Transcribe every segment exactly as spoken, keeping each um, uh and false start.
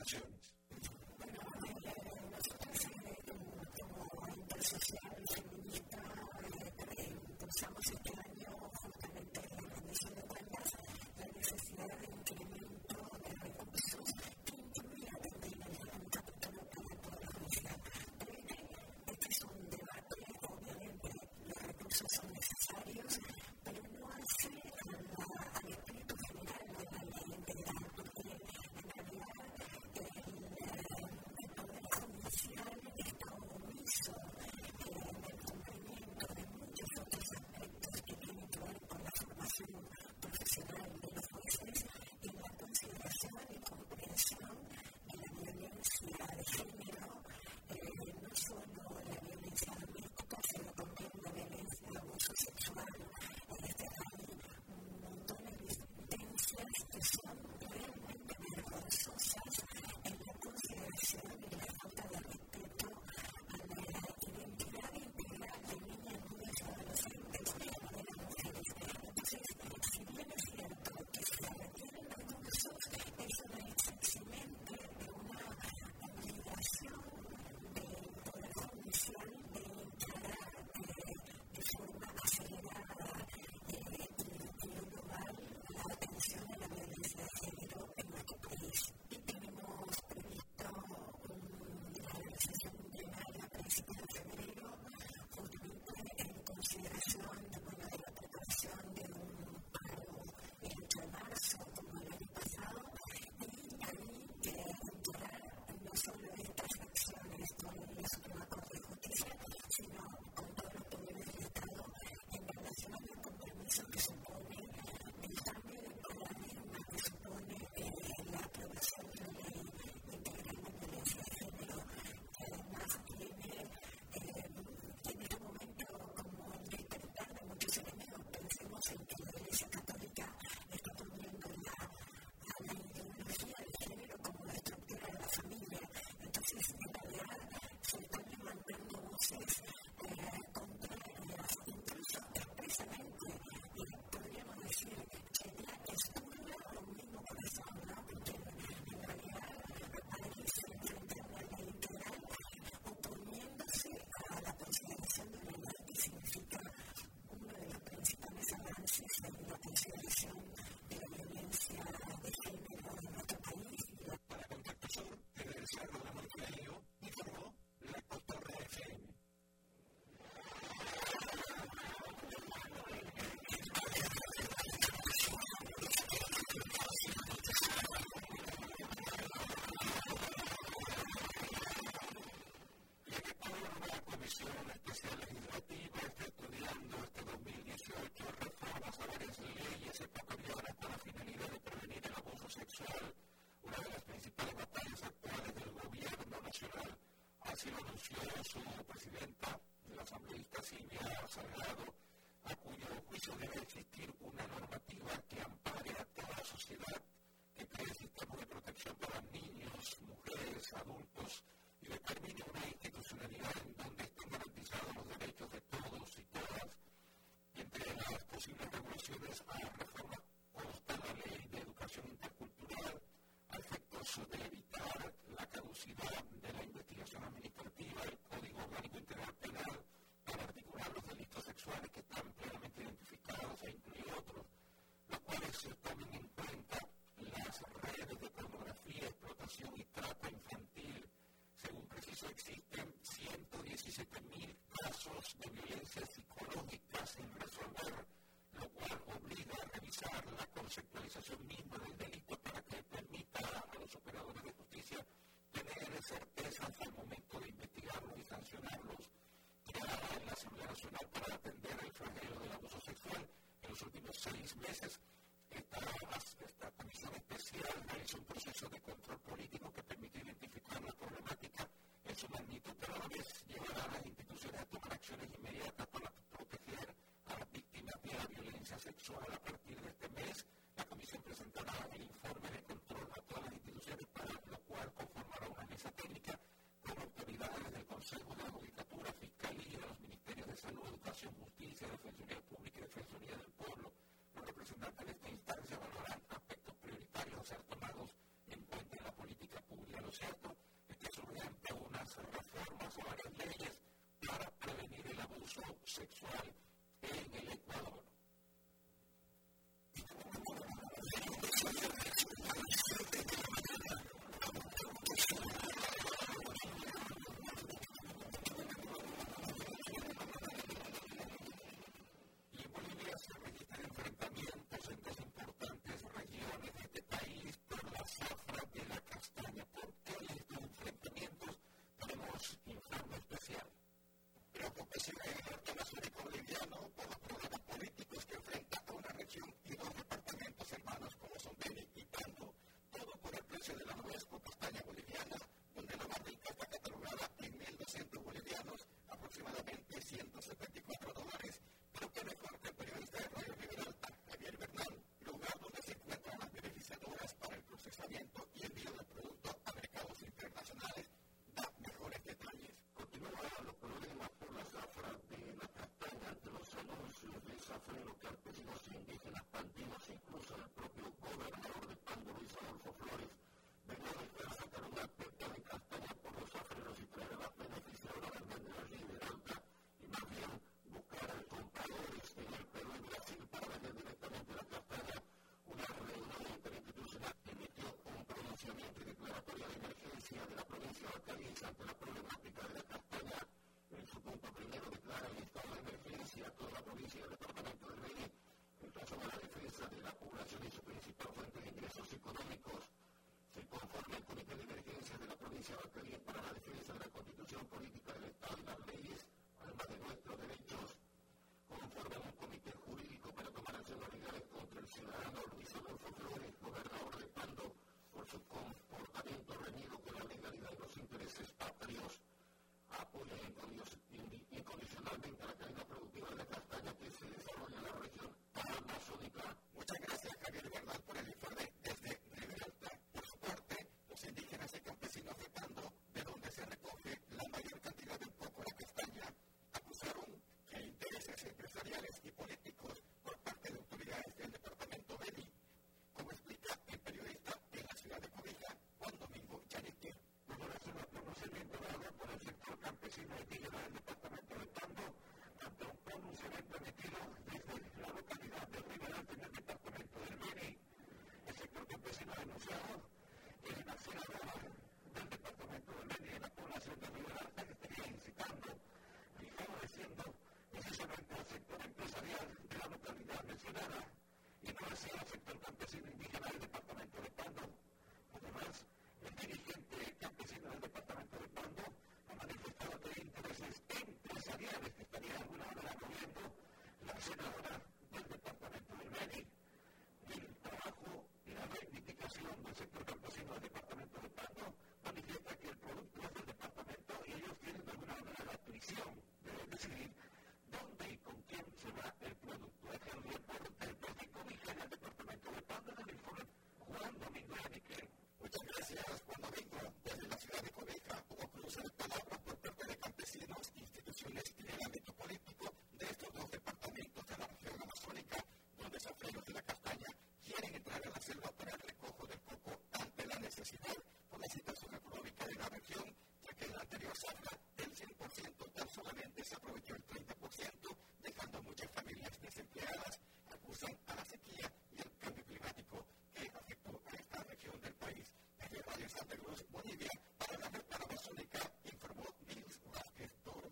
generaciones. Así lo anunció su presidenta, la asambleísta Silvia Salgado, a cuyo juicio debe existir una normativa que ampare a toda la sociedad, que cree sistemas de protección para niños, mujeres, adultos y determine una institucionalidad en donde estén garantizados los derechos de todos y todas. Y entre las posibles regulaciones a reforma consta la ley de educación intercultural a efectos de evitar la caducidad de la investigación administrativa, el Código Orgánico Integral Penal, para articular los delitos sexuales que están plenamente identificados e incluidos organización política del Estado y las leyes, además de nuestros derechos, conforman un comité jurídico para tomar nacionalidades contra el ciudadano Luis Adolfo Flores, gobernador de Pando, por su comportamiento reñido con la legalidad y los intereses patrios. Apoya incondicionalmente a la cadena productiva de la castaña que se desarrolla en la región amazónica. Muchas gracias, Javier Bernal, por el informe desde Ribera Alta. Por su parte, los indígenas y campesinos de Pando, de donde se recoge la mayor cantidad de un poco la castaña, acusaron que hay intereses empresariales y políticos por parte de autoridades del departamento Beni, como explica el periodista en la ciudad de Cobija, Juan Domingo Yanique. Valoración al pronunciamiento dado por el sector campesino indígena del departamento de Pando, ante un pronunciamiento emitido desde la localidad de Ribera Alta en el departamento del Beni. El sector campesino ha denunciado que la senadora del departamento del Beni en la población de Ribera Alta estaría incitando y favoreciendo precisamente al sector empresarial de la localidad mencionada y no así al sector campesino indígena del departamento de Pando. Además, el dirigente campesino del departamento de Pando ha manifestado que hay intereses empresariales que estaría de alguna manera moviendo la senadora del departamento del Beni. El trabajo y la reivindicación del sector campesino del departamento de Pando manifiesta que el producto es del departamento y ellos tienen de alguna manera la prisión de decidir dónde y con quién se va el producto. Es el reporte desde Cobija en el departamento de Pando del informe Juan Domingo Yanique. Muchas gracias, Juan Domingo. Desde la ciudad de Cobija hubo cruce de palabras por parte de campesinos, instituciones y del ámbito político de estos dos departamentos de la región amazónica, donde safreros de la castaña quieren entrar a la selva para el recojo del coco ante la necesidad por la situación económica de la región, ya que en la anterior zafra del cien por ciento tan solamente se aprovechó el treinta por ciento, dejando muchas familias desempleadas. Acusan a la sequía y el cambio climático que afectó a esta región del país. Desde Radio Santa Cruz, Bolivia, para la red panamazónica, informó Nils Vázquez Toro.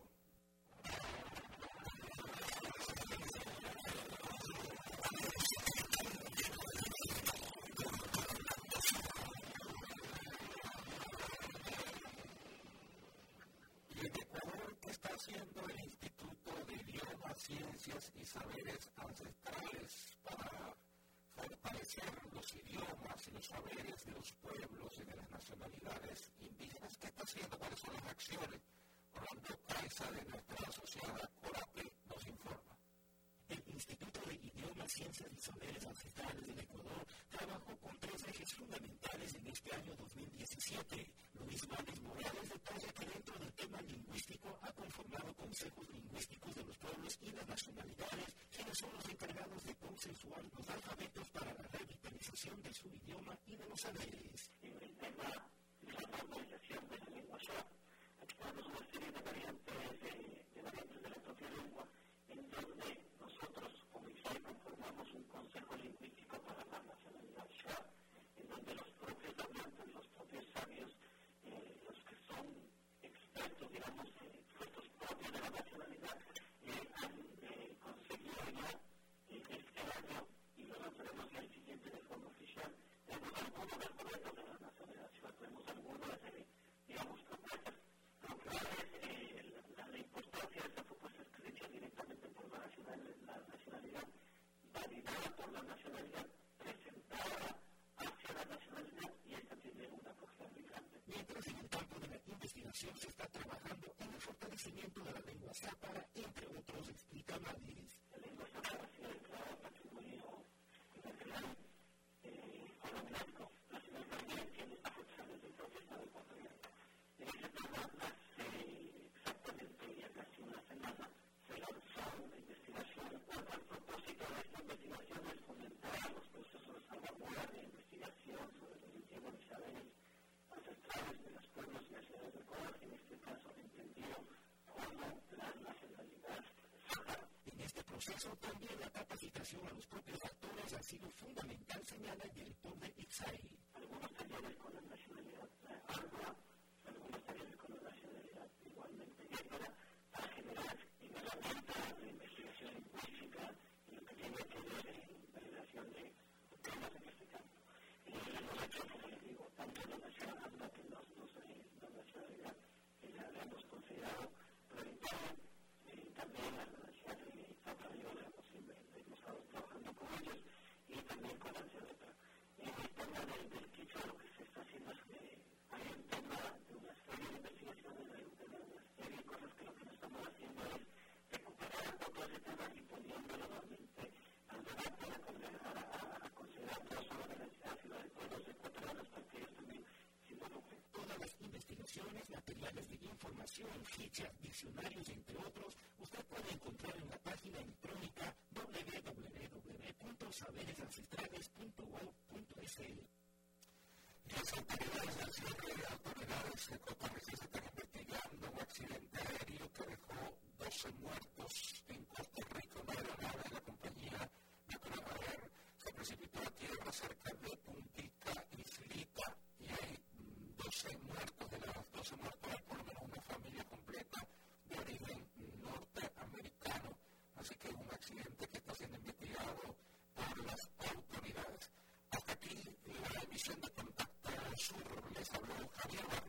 Y en Ecuador, ¿qué está haciendo el Instituto de Idiomas, Ciencias y Saberes Ancestrales para fortalecer los idiomas y los saberes de los pueblos y de las nacionalidades indígenas? ¿Qué está haciendo? ¿Cuáles son las acciones? Orlando Caiza, de nuestra asociada Corape, nos informa. El Instituto de Idiomas, Ciencias y Saberes Ancestrales del Ecuador trabajó con tres ejes fundamentales en este año dos mil diecisiete. Luis Manes Morales detalla que dentro del tema lingüístico ha conformado consejos lingüísticos de los pueblos y las nacionalidades, quienes son los encargados de consensuar los alfabetos para la revitalización de su idioma y de los saberes. En el tema de la normalización de la lengua ya, aquí tenemos una serie de variantes de, de variantes de la propia lengua, en donde nosotros como I S A I conformamos un consejo lingüístico para la nacionalidad ya, en donde los propios hablantes, los propios sabios, eh, los que son expertos, digamos, eh, puestos propios de la nacionalidad, eh, han eh, conseguido ya eh, este año, y lo lanzaremos ya el siguiente de forma oficial. Tenemos algunos de los proyectos de la nacionalidad, tenemos algunas, eh, digamos, propuestas, lo que es eh, la, la importancia de esta propuesta escrita directamente por la, nacional, la nacionalidad, validada por la nacionalidad, presentada hacia la nacionalidad, y esta tiene una acogida muy grande. Mientras en el campo de la investigación se está trabajando en el fortalecimiento de la lengua zápara, entre otros, explica Madrid. La lengua zápara ha sido declarada patrimonio nacional colombiano. La ciudad también tiene afecciones del propio Estado ecuatoriano. En ese tema, hace exactamente ya casi una semana, se lanzó una investigación. Al propósito de esta investigación es fomentar los procesos de salvaguardia de investigación sobre los idiomas y saberes ancestrales de los pueblos y las ciudades de Ecuador, en este caso entendido como la nacionalidad zápara. En este proceso también la capacitación a los propios actores ha sido fundamental, señala el director de I S A I. Algunos talleres con la nacionalidad alba, algunos talleres con la nacionalidad igualmente negra, para generar herramientas de investigación lingüística y lo que tiene que ver en validación de temas en este campo. Y hemos hecho, como les digo, tanto la nacionalidad, que nos, nos, la nacionalidad, que le hemos conseguido y poniéndolo nuevamente al debate, a, a, a considerar no solo de la necesidad, sino de todos los ecuatorianos, para que ellos también se involucren. Todas las investigaciones, materiales de información, fichas, diccionarios, entre otros, usted puede encontrar en la página electrónica doble u doble u doble u punto saberes ancestrales punto gov punto es. Las autoridades del cierre de autoridades costarricenses están investigando un accidente aéreo que dejó doce muertos en Costa Rica. Una aeronave de la compañía Natural Air se precipitó a tierra cerca de Puntica Islita y hay doce muertos. De las doce muertos hay por lo menos una familia completa de origen norteamericano. Así que es un accidente que está siendo investigado por las autoridades. Hasta aquí la emisión de Contacto Sur. Les habló Javier Barra.